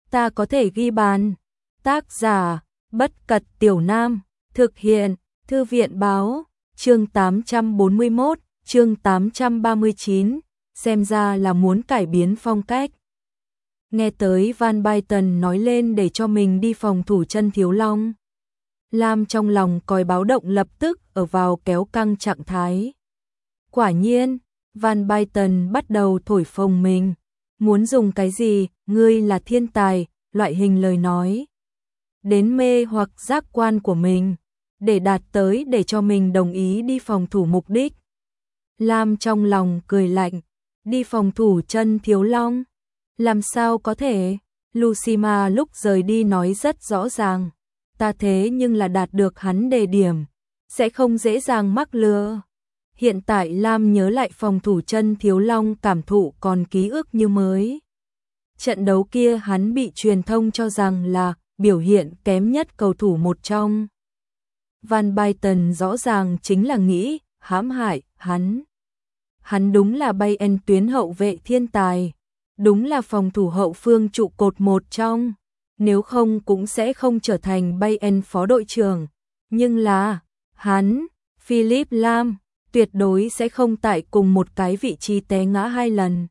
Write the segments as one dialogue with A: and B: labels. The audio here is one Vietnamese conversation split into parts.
A: ta có thể ghi bàn. Tác giả, Bất Cật Tiểu Nam, thực hiện, Thư viện báo, chương 841, chương 839, xem ra là muốn cải biến phong cách. Nghe tới Van Byten nói lên để cho mình đi phòng thủ chân Thiếu Long. Lam trong lòng còi báo động lập tức ở vào kéo căng trạng thái. Quả nhiên, Van Byten bắt đầu thổi phồng mình. Muốn dùng cái gì, ngươi là thiên tài, loại hình lời nói. Đến mê hoặc giác quan của mình, để đạt tới để cho mình đồng ý đi phòng thủ mục đích. Lam trong lòng cười lạnh, đi phòng thủ chân Thiếu Long. Làm sao có thể? Lucima lúc rời đi nói rất rõ ràng. Ta thế nhưng là đạt được hắn đề điểm, sẽ không dễ dàng mắc lừa. Hiện tại Lam nhớ lại phòng thủ chân Thiếu Long cảm thụ còn ký ức như mới. Trận đấu kia hắn bị truyền thông cho rằng là biểu hiện kém nhất cầu thủ một trong. Van Byten rõ ràng chính là nghĩ hãm hại hắn. Hắn đúng là Bayern tuyến hậu vệ thiên tài, đúng là phòng thủ hậu phương trụ cột một trong, nếu không cũng sẽ không trở thành Bayern phó đội trưởng. Nhưng là, hắn, Philipp Lahm, tuyệt đối sẽ không tại cùng một cái vị trí té ngã hai lần.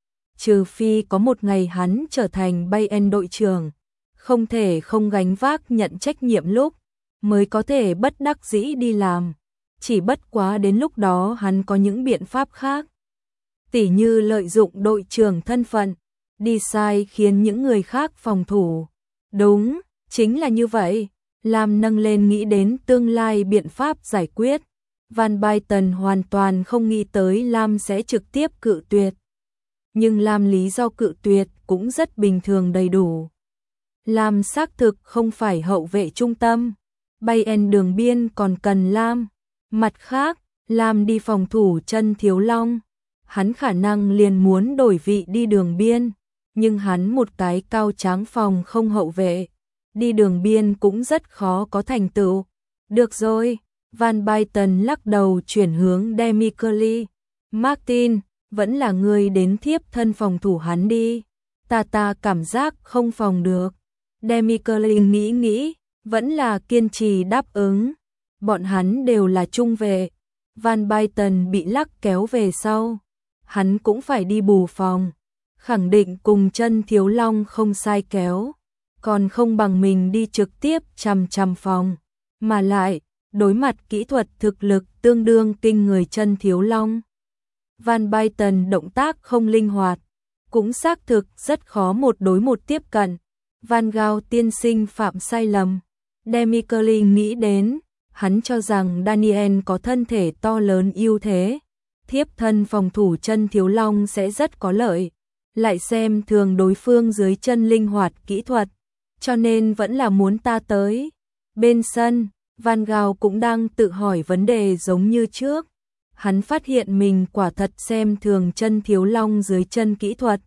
A: Trừ phi có một ngày hắn trở thành Bayern đội trưởng, không thể không gánh vác nhận trách nhiệm lúc, mới có thể bất đắc dĩ đi làm. Chỉ bất quá đến lúc đó hắn có những biện pháp khác. Tỉ như lợi dụng đội trưởng thân phận, đi sai khiến những người khác phòng thủ. Đúng, chính là như vậy. Lam nâng lên nghĩ đến tương lai biện pháp giải quyết. Van Byten hoàn toàn không nghĩ tới Lam sẽ trực tiếp cự tuyệt. Nhưng Lam lý do cự tuyệt cũng rất bình thường đầy đủ. Lam xác thực không phải hậu vệ trung tâm. Bayern đường biên còn cần Lam. Mặt khác, Lam đi phòng thủ chân Thiếu Long. Hắn khả năng liền muốn đổi vị đi đường biên. Nhưng hắn một cái cao tráng phòng không hậu vệ. Đi đường biên cũng rất khó có thành tựu. Được rồi, Van Byten lắc đầu chuyển hướng Demi Curly. Martin, vẫn là người đến thiếp thân phòng thủ hắn đi. Ta cảm giác không phòng được. Demi Curly nghĩ, vẫn là kiên trì đáp ứng. Bọn hắn đều là trung vệ. Van Byten bị lắc kéo về sau. Hắn cũng phải đi bù phòng. Khẳng định cùng chân Thiếu Long không sai kéo. Còn không bằng mình đi trực tiếp chằm phòng. Mà lại, đối mặt kỹ thuật thực lực tương đương kinh người chân Thiếu Long. Van Byten động tác không linh hoạt. Cũng xác thực rất khó một đối một tiếp cận. Van Gaal tiên sinh phạm sai lầm. Demi Curly nghĩ đến, hắn cho rằng Daniel có thân thể to lớn ưu thế. Thiếp thân phòng thủ chân Thiếu Long sẽ rất có lợi. Lại xem thường đối phương dưới chân linh hoạt kỹ thuật. Cho nên vẫn là muốn ta tới. Bên sân, Van Gaal cũng đang tự hỏi vấn đề giống như trước. Hắn phát hiện mình quả thật xem thường chân Thiếu Long dưới chân kỹ thuật.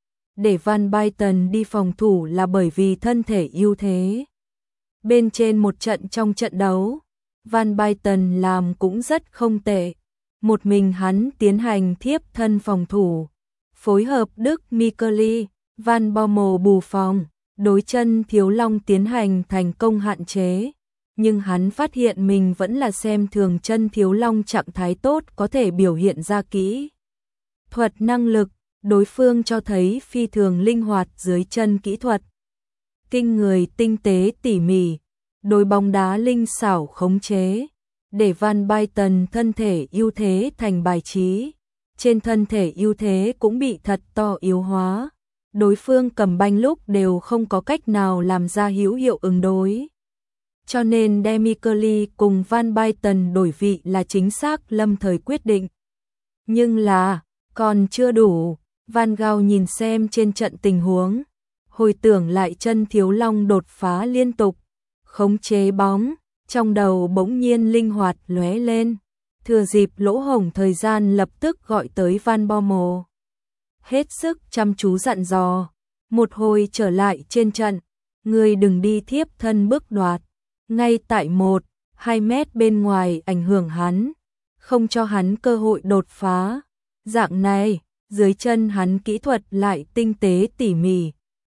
A: Để Van Byten đi phòng thủ là bởi vì thân thể ưu thế. Bên trên một trận trong trận đấu, Van Byten làm cũng rất không tệ. Một mình hắn tiến hành thiếp thân phòng thủ. Phối hợp Đức Mikeli, Van Bommel bù phòng, đối chân Thiếu Long tiến hành thành công hạn chế. Nhưng hắn phát hiện mình vẫn là xem thường chân Thiếu Long trạng thái tốt có thể biểu hiện ra kỹ thuật năng lực. Đối phương cho thấy phi thường linh hoạt dưới chân kỹ thuật. Kinh người tinh tế tỉ mỉ, đối bóng đá linh xảo khống chế. Để Van Byten thân thể ưu thế thành bài trí. Trên thân thể ưu thế cũng bị thật to yếu hóa. Đối phương cầm banh lúc đều không có cách nào làm ra hữu hiệu ứng đối. Cho nên Demi Curly cùng Van Byten đổi vị là chính xác lâm thời quyết định. Nhưng là, còn chưa đủ. Van Gaal nhìn xem trên trận tình huống. Hồi tưởng lại chân Thiếu Long đột phá liên tục. Khống chế bóng. Trong đầu bỗng nhiên linh hoạt lóe lên. Thừa dịp lỗ hổng thời gian lập tức gọi tới Van Bommel. Hết sức chăm chú dặn dò. Một hồi trở lại trên trận. Người đừng đi thiếp thân bước đoạt. Ngay tại 1-2 mét bên ngoài ảnh hưởng hắn. Không cho hắn cơ hội đột phá. Dạng này, dưới chân hắn kỹ thuật lại tinh tế tỉ mỉ.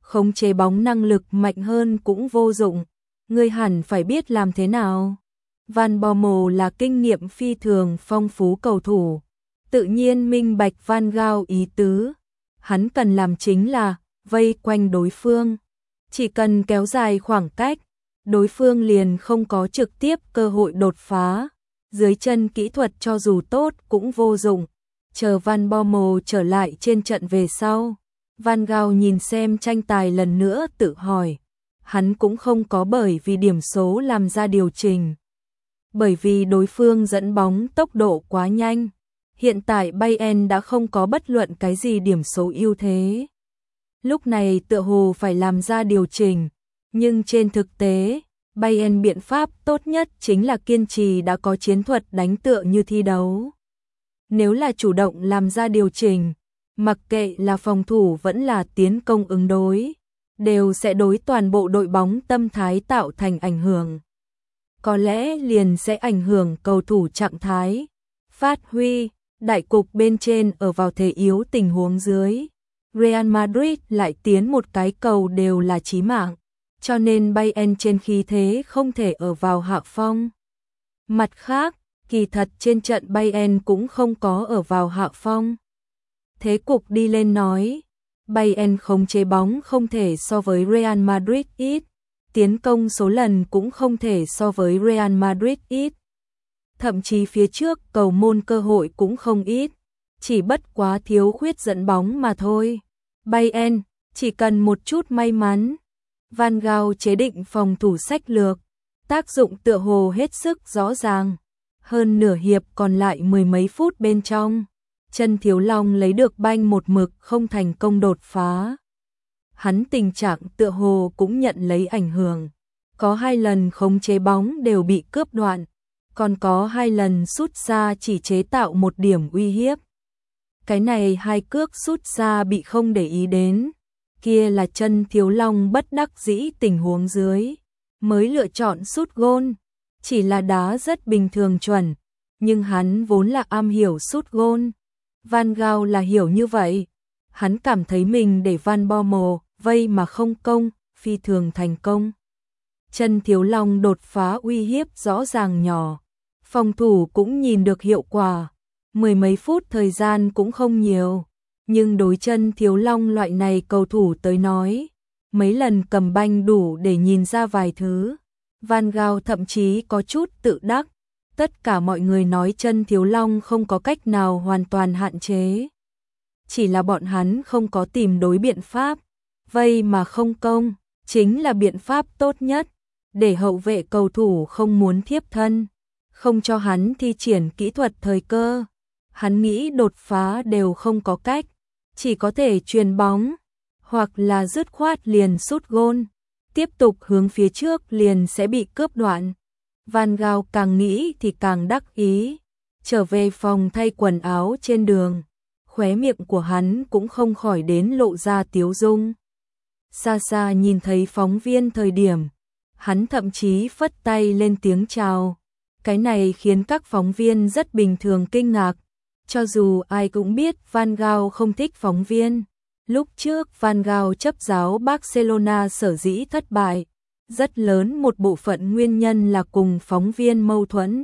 A: khống chế bóng năng lực mạnh hơn cũng vô dụng, ngươi hẳn phải biết làm thế nào. Van Bommel là kinh nghiệm phi thường phong phú cầu thủ, tự nhiên minh bạch Van Gaal ý tứ, hắn cần làm chính là vây quanh đối phương, chỉ cần kéo dài khoảng cách, đối phương liền không có trực tiếp cơ hội đột phá, dưới chân kỹ thuật cho dù tốt cũng vô dụng. Chờ Van Bommel trở lại trên trận về sau, Van Gaal nhìn xem tranh tài lần nữa tự hỏi, hắn cũng không có bởi vì điểm số làm ra điều chỉnh. Bởi vì đối phương dẫn bóng tốc độ quá nhanh, hiện tại Bayern đã không có bất luận cái gì điểm số ưu thế. Lúc này tựa hồ phải làm ra điều chỉnh, nhưng trên thực tế, Bayern biện pháp tốt nhất chính là kiên trì đã có chiến thuật đánh tựa như thi đấu. Nếu là chủ động làm ra điều chỉnh, mặc kệ là phòng thủ vẫn là tiến công ứng đối, đều sẽ đối toàn bộ đội bóng tâm thái tạo thành ảnh hưởng. Có lẽ liền sẽ ảnh hưởng cầu thủ trạng thái, phát huy, đại cục bên trên ở vào thế yếu tình huống dưới. Real Madrid lại tiến một cái cầu đều là chí mạng, cho nên Bayern trên khí thế không thể ở vào hạ phong. Mặt khác, kỳ thật trên trận Bayern cũng không có ở vào hạ phong. Thế cục đi lên nói, Bayern khống chế bóng không thể so với Real Madrid ít, tiến công số lần cũng không thể so với Real Madrid ít. Thậm chí phía trước cầu môn cơ hội cũng không ít, chỉ bất quá thiếu khuyết dẫn bóng mà thôi. Bayern chỉ cần một chút may mắn. Van Gaal chế định phòng thủ sách lược, tác dụng tựa hồ hết sức rõ ràng. Hơn nửa hiệp còn lại mười mấy phút bên trong, Chân Thiếu Long lấy được banh một mực không thành công đột phá. Hắn tình trạng tựa hồ cũng nhận lấy ảnh hưởng, có 2 lần khống chế bóng đều bị cướp đoạn, còn có 2 lần sút xa chỉ chế tạo một điểm uy hiếp. Cái này 2 cước sút xa bị không để ý đến, kia là Chân Thiếu Long bất đắc dĩ tình huống dưới, mới lựa chọn sút gôn, chỉ là đá rất bình thường chuẩn, nhưng hắn vốn là am hiểu sút gôn. Van Gaal là hiểu như vậy, hắn cảm thấy mình để Van Bommel vây mà không công, phi thường thành công. Chân Thiếu Long đột phá uy hiếp rõ ràng nhỏ, phòng thủ cũng nhìn được hiệu quả, mười mấy phút thời gian cũng không nhiều, nhưng đối Chân Thiếu Long loại này cầu thủ tới nói, mấy lần cầm banh đủ để nhìn ra vài thứ. Van Gaal thậm chí có chút tự đắc, tất cả mọi người nói Chân Thiếu Long không có cách nào hoàn toàn hạn chế. Chỉ là bọn hắn không có tìm đối biện pháp, vây mà không công, chính là biện pháp tốt nhất, để hậu vệ cầu thủ không muốn thiếp thân, không cho hắn thi triển kỹ thuật thời cơ. Hắn nghĩ đột phá đều không có cách, chỉ có thể chuyền bóng, hoặc là dứt khoát liền sút gôn, tiếp tục hướng phía trước liền sẽ bị cướp đoạn. Van Gaal càng nghĩ thì càng đắc ý, trở về phòng thay quần áo trên đường, khóe miệng của hắn cũng không khỏi đến lộ ra tiếu dung. Xa xa nhìn thấy phóng viên thời điểm, hắn thậm chí phất tay lên tiếng chào. Cái này khiến các phóng viên rất bình thường kinh ngạc, cho dù ai cũng biết Van Gaal không thích phóng viên. Lúc trước Van Gaal chấp giáo Barcelona sở dĩ thất bại, rất lớn một bộ phận nguyên nhân là cùng phóng viên mâu thuẫn.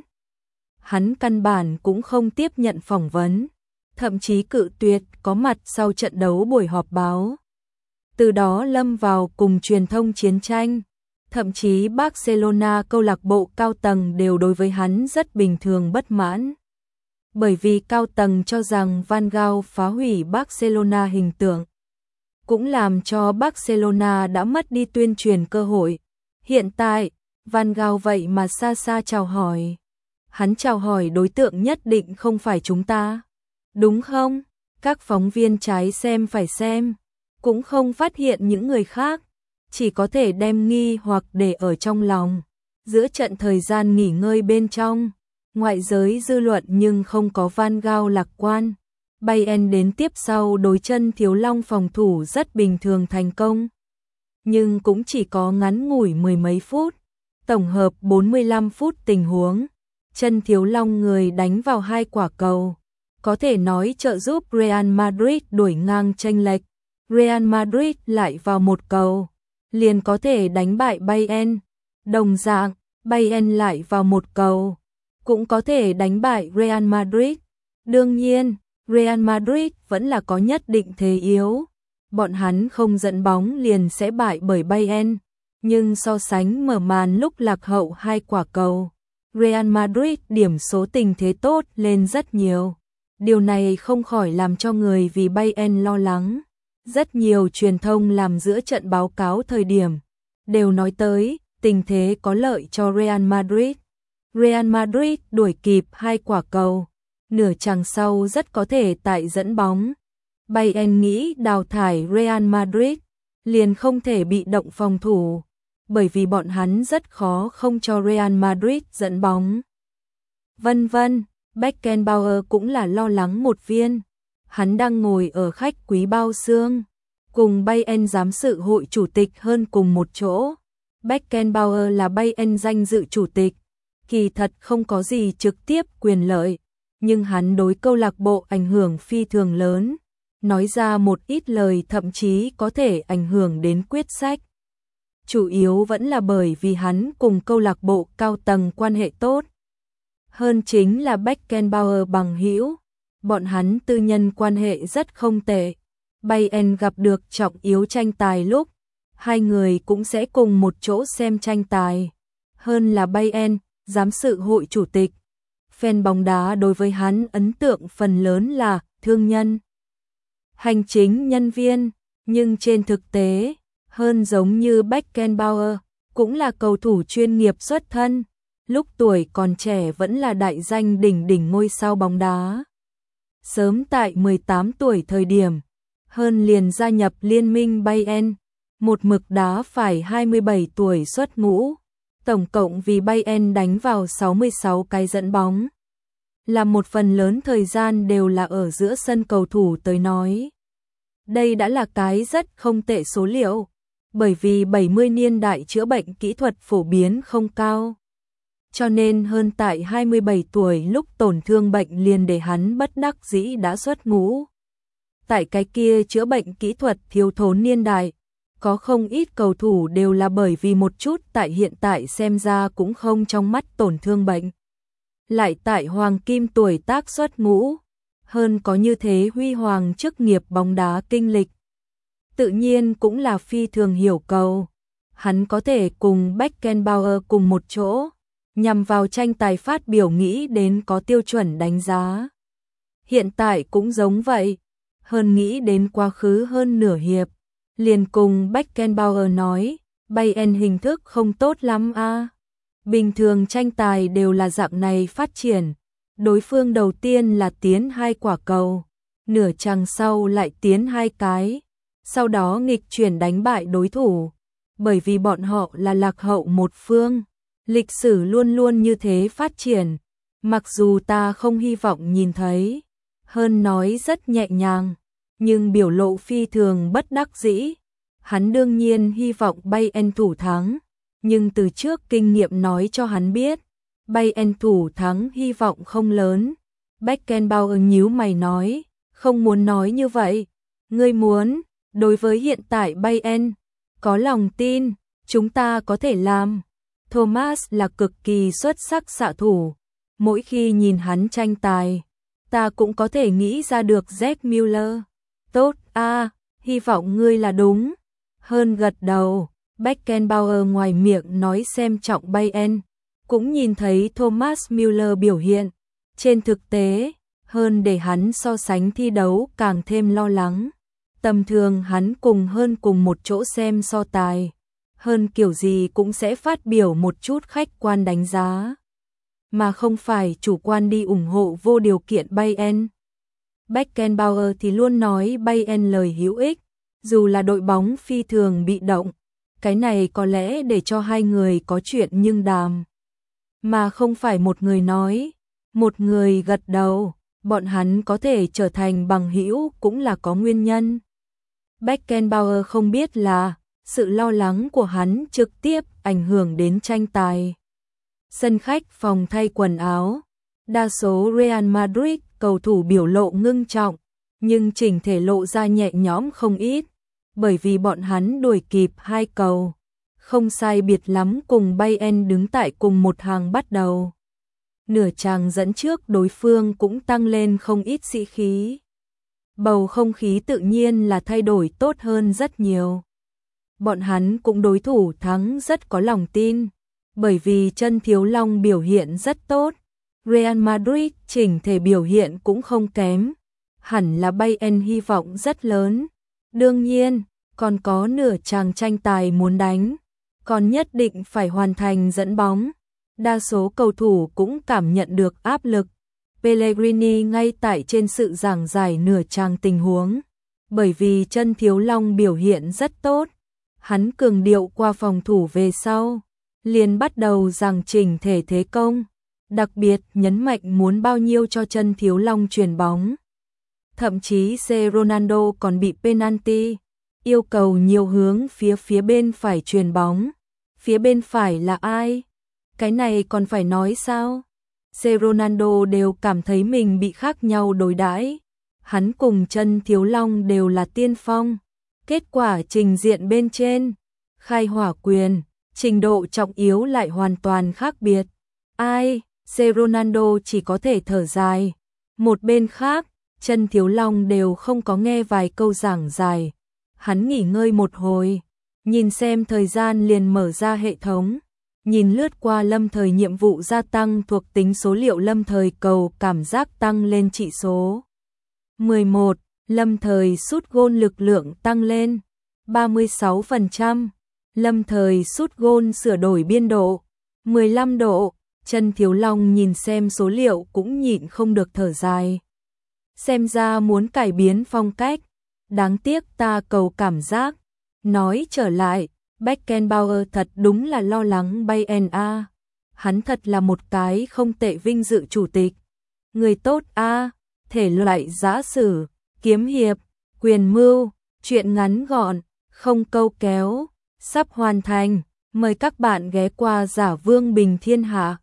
A: Hắn căn bản cũng không tiếp nhận phỏng vấn, thậm chí cự tuyệt có mặt sau trận đấu buổi họp báo. Từ đó lâm vào cùng truyền thông chiến tranh, thậm chí Barcelona câu lạc bộ cao tầng đều đối với hắn rất bình thường bất mãn. Bởi vì cao tầng cho rằng Van Gaal phá hủy Barcelona hình tượng, cũng làm cho Barcelona đã mất đi tuyên truyền cơ hội. Hiện tại, Van Gaal vậy mà xa xa chào hỏi. Hắn chào hỏi đối tượng nhất định không phải chúng ta, đúng không? Các phóng viên trái xem phải xem, cũng không phát hiện những người khác, chỉ có thể đem nghi hoặc để ở trong lòng. Giữa trận thời gian nghỉ ngơi bên trong, ngoại giới dư luận nhưng không có Van Gaal lạc quan. Bayern đến tiếp sau đối Chân Thiếu Long phòng thủ rất bình thường thành công, nhưng cũng chỉ có ngắn ngủi mười mấy phút, tổng hợp 45 phút tình huống. Chân Thiếu Long người đánh vào 2 quả cầu, có thể nói trợ giúp Real Madrid đuổi ngang chênh lệch. Real Madrid lại vào một cầu, liền có thể đánh bại Bayern. Đồng dạng, Bayern lại vào một cầu, cũng có thể đánh bại Real Madrid. Đương nhiên, Real Madrid vẫn là có nhất định thế yếu. Bọn hắn không dẫn bóng liền sẽ bại bởi Bayern, nhưng so sánh mở màn lúc lạc hậu 2 quả cầu, Real Madrid điểm số tình thế tốt lên rất nhiều. Điều này không khỏi làm cho người vì Bayern lo lắng. Rất nhiều truyền thông làm giữa trận báo cáo thời điểm đều nói tới tình thế có lợi cho Real Madrid. Real Madrid đuổi kịp 2 quả cầu, nửa chặng sau rất có thể tại dẫn bóng. Bayern nghĩ đào thải Real Madrid, liền không thể bị động phòng thủ, bởi vì bọn hắn rất khó không cho Real Madrid dẫn bóng. Vân vân, Beckenbauer cũng là lo lắng một viên. Hắn đang ngồi ở khách quý bao xương, cùng Bayern giám sự hội chủ tịch hơn cùng một chỗ. Beckenbauer là Bayern danh dự chủ tịch, kỳ thật không có gì trực tiếp quyền lợi, nhưng hắn đối câu lạc bộ ảnh hưởng phi thường lớn, nói ra một ít lời thậm chí có thể ảnh hưởng đến quyết sách. Chủ yếu vẫn là bởi vì hắn cùng câu lạc bộ cao tầng quan hệ tốt. Hơn chính là Beckenbauer bằng hữu, bọn hắn tư nhân quan hệ rất không tệ. Bayern gặp được trọng yếu tranh tài lúc, hai người cũng sẽ cùng một chỗ xem tranh tài. Hơn là Bayern, giám sự hội chủ tịch. Fan bóng đá đối với hắn ấn tượng phần lớn là thương nhân, hành chính nhân viên, nhưng trên thực tế, hơn giống như Beckenbauer, cũng là cầu thủ chuyên nghiệp xuất thân, lúc tuổi còn trẻ vẫn là đại danh đỉnh đỉnh ngôi sao bóng đá. Sớm tại 18 tuổi thời điểm, hơn liền gia nhập liên minh Bayern, một mực đá phải 27 tuổi xuất ngũ, tổng cộng vì Bayern đánh vào 66 cái dẫn bóng. Là một phần lớn thời gian đều là ở giữa sân cầu thủ tới nói. Đây đã là cái rất không tệ số liệu, bởi vì 70 niên đại chữa bệnh kỹ thuật phổ biến không cao. Cho nên hơn tại 27 tuổi lúc tổn thương bệnh liền để hắn bất đắc dĩ đã xuất ngũ. Tại cái kia chữa bệnh kỹ thuật thiếu thốn niên đại, có không ít cầu thủ đều là bởi vì một chút tại hiện tại xem ra cũng không trong mắt tổn thương bệnh. Lại tại hoàng kim tuổi tác xuất ngũ, hơn có như thế huy hoàng chức nghiệp bóng đá kinh lịch. Tự nhiên cũng là phi thường hiểu cầu. Hắn có thể cùng Beckenbauer cùng một chỗ, nhằm vào tranh tài phát biểu nghĩ đến có tiêu chuẩn đánh giá. Hiện tại cũng giống vậy, hơn nghĩ đến quá khứ hơn nửa hiệp, liền cùng Beckenbauer nói, Bayern hình thức không tốt lắm a. Bình thường tranh tài đều là dạng này phát triển, đối phương đầu tiên là tiến 2 quả cầu, nửa chặng sau lại tiến 2 cái, sau đó nghịch chuyển đánh bại đối thủ, bởi vì bọn họ là lạc hậu một phương. Lịch sử luôn luôn như thế phát triển, mặc dù ta không hy vọng nhìn thấy. Hơn nói rất nhẹ nhàng, nhưng biểu lộ phi thường bất đắc dĩ. Hắn đương nhiên hy vọng Bayern thủ thắng, nhưng từ trước kinh nghiệm nói cho hắn biết, Bayern thủ thắng hy vọng không lớn. Beckenbauer nhíu mày nói, không muốn nói như vậy. Ngươi muốn, đối với hiện tại Bayern, có lòng tin, chúng ta có thể làm. Thomas là cực kỳ xuất sắc xạ thủ, mỗi khi nhìn hắn tranh tài, ta cũng có thể nghĩ ra được Jack Müller. Tốt a, hy vọng ngươi là đúng. Hơn gật đầu, Beckenbauer ngoài miệng nói xem trọng Bayern, cũng nhìn thấy Thomas Müller biểu hiện. Trên thực tế, hơn để hắn so sánh thi đấu càng thêm lo lắng. Tầm thường hắn cùng hơn cùng một chỗ xem so tài. Hơn kiểu gì cũng sẽ phát biểu một chút khách quan đánh giá, mà không phải chủ quan đi ủng hộ vô điều kiện Bayern. Beckenbauer thì luôn nói Bayern lời hữu ích, dù là đội bóng phi thường bị động, cái này có lẽ để cho hai người có chuyện nhưng đàm. Mà không phải một người nói, một người gật đầu, bọn hắn có thể trở thành bằng hữu cũng là có nguyên nhân. Beckenbauer không biết là sự lo lắng của hắn trực tiếp ảnh hưởng đến tranh tài. Sân khách phòng thay quần áo, đa số Real Madrid cầu thủ biểu lộ ngưng trọng, nhưng chỉnh thể lộ ra nhẹ nhõm không ít. bởi vì bọn hắn đuổi kịp 2 cầu, không sai biệt lắm cùng Bayern đứng tại cùng một hàng bắt đầu. Nửa chàng dẫn trước đối phương cũng tăng lên không ít sĩ khí. Bầu không khí tự nhiên là thay đổi tốt hơn rất nhiều. Bọn hắn cũng đối thủ thắng rất có lòng tin, bởi vì chân Thiếu Long biểu hiện rất tốt. Real Madrid chỉnh thể biểu hiện cũng không kém, hẳn là Bayern hy vọng rất lớn. Đương nhiên, còn có nửa chàng tranh tài muốn đánh, còn nhất định phải hoàn thành dẫn bóng. Đa số cầu thủ cũng cảm nhận được áp lực. Pellegrini ngay tại trên sự giảng giải nửa chàng tình huống, bởi vì chân Thiếu Long biểu hiện rất tốt. Hắn cường điệu qua phòng thủ về sau, liền bắt đầu giảng chỉnh thể thế công, đặc biệt nhấn mạnh muốn bao nhiêu cho chân Thiếu Long chuyền bóng. Thậm chí C. Ronaldo còn bị penalty, yêu cầu nhiều hướng phía bên phải chuyền bóng. Phía bên phải là ai? Cái này còn phải nói sao? C. Ronaldo đều cảm thấy mình bị khác nhau đối đãi. Hắn cùng chân Thiếu Long đều là tiên phong. Kết quả trình diện bên trên, khai hỏa quyền, trình độ trọng yếu lại hoàn toàn khác biệt. Ai? C. Ronaldo chỉ có thể thở dài. Một bên khác, chân Thiếu Long đều không có nghe vài câu giảng giải. Hắn nghỉ ngơi một hồi, nhìn xem thời gian liền mở ra hệ thống. Nhìn lướt qua lâm thời nhiệm vụ gia tăng thuộc tính số liệu lâm thời cầu cảm giác tăng lên trị số. 11. Lâm thời sút gôn lực lượng tăng lên 36%. Lâm thời sút gôn sửa đổi biên độ 15 độ. Chân Thiếu Long nhìn xem số liệu cũng nhịn không được thở dài. Xem ra muốn cải biến phong cách. Đáng tiếc ta cầu cảm giác. Nói trở lại, Beckenbauer thật đúng là lo lắng Bayern a. Hắn thật là một cái không tệ vinh dự chủ tịch. Người tốt a, thể loại giã sử, kiếm hiệp, quyền mưu, truyện ngắn gọn, không câu kéo, sắp hoàn thành. Mời các bạn ghé qua Giả Vương Bình Thiên Hạ.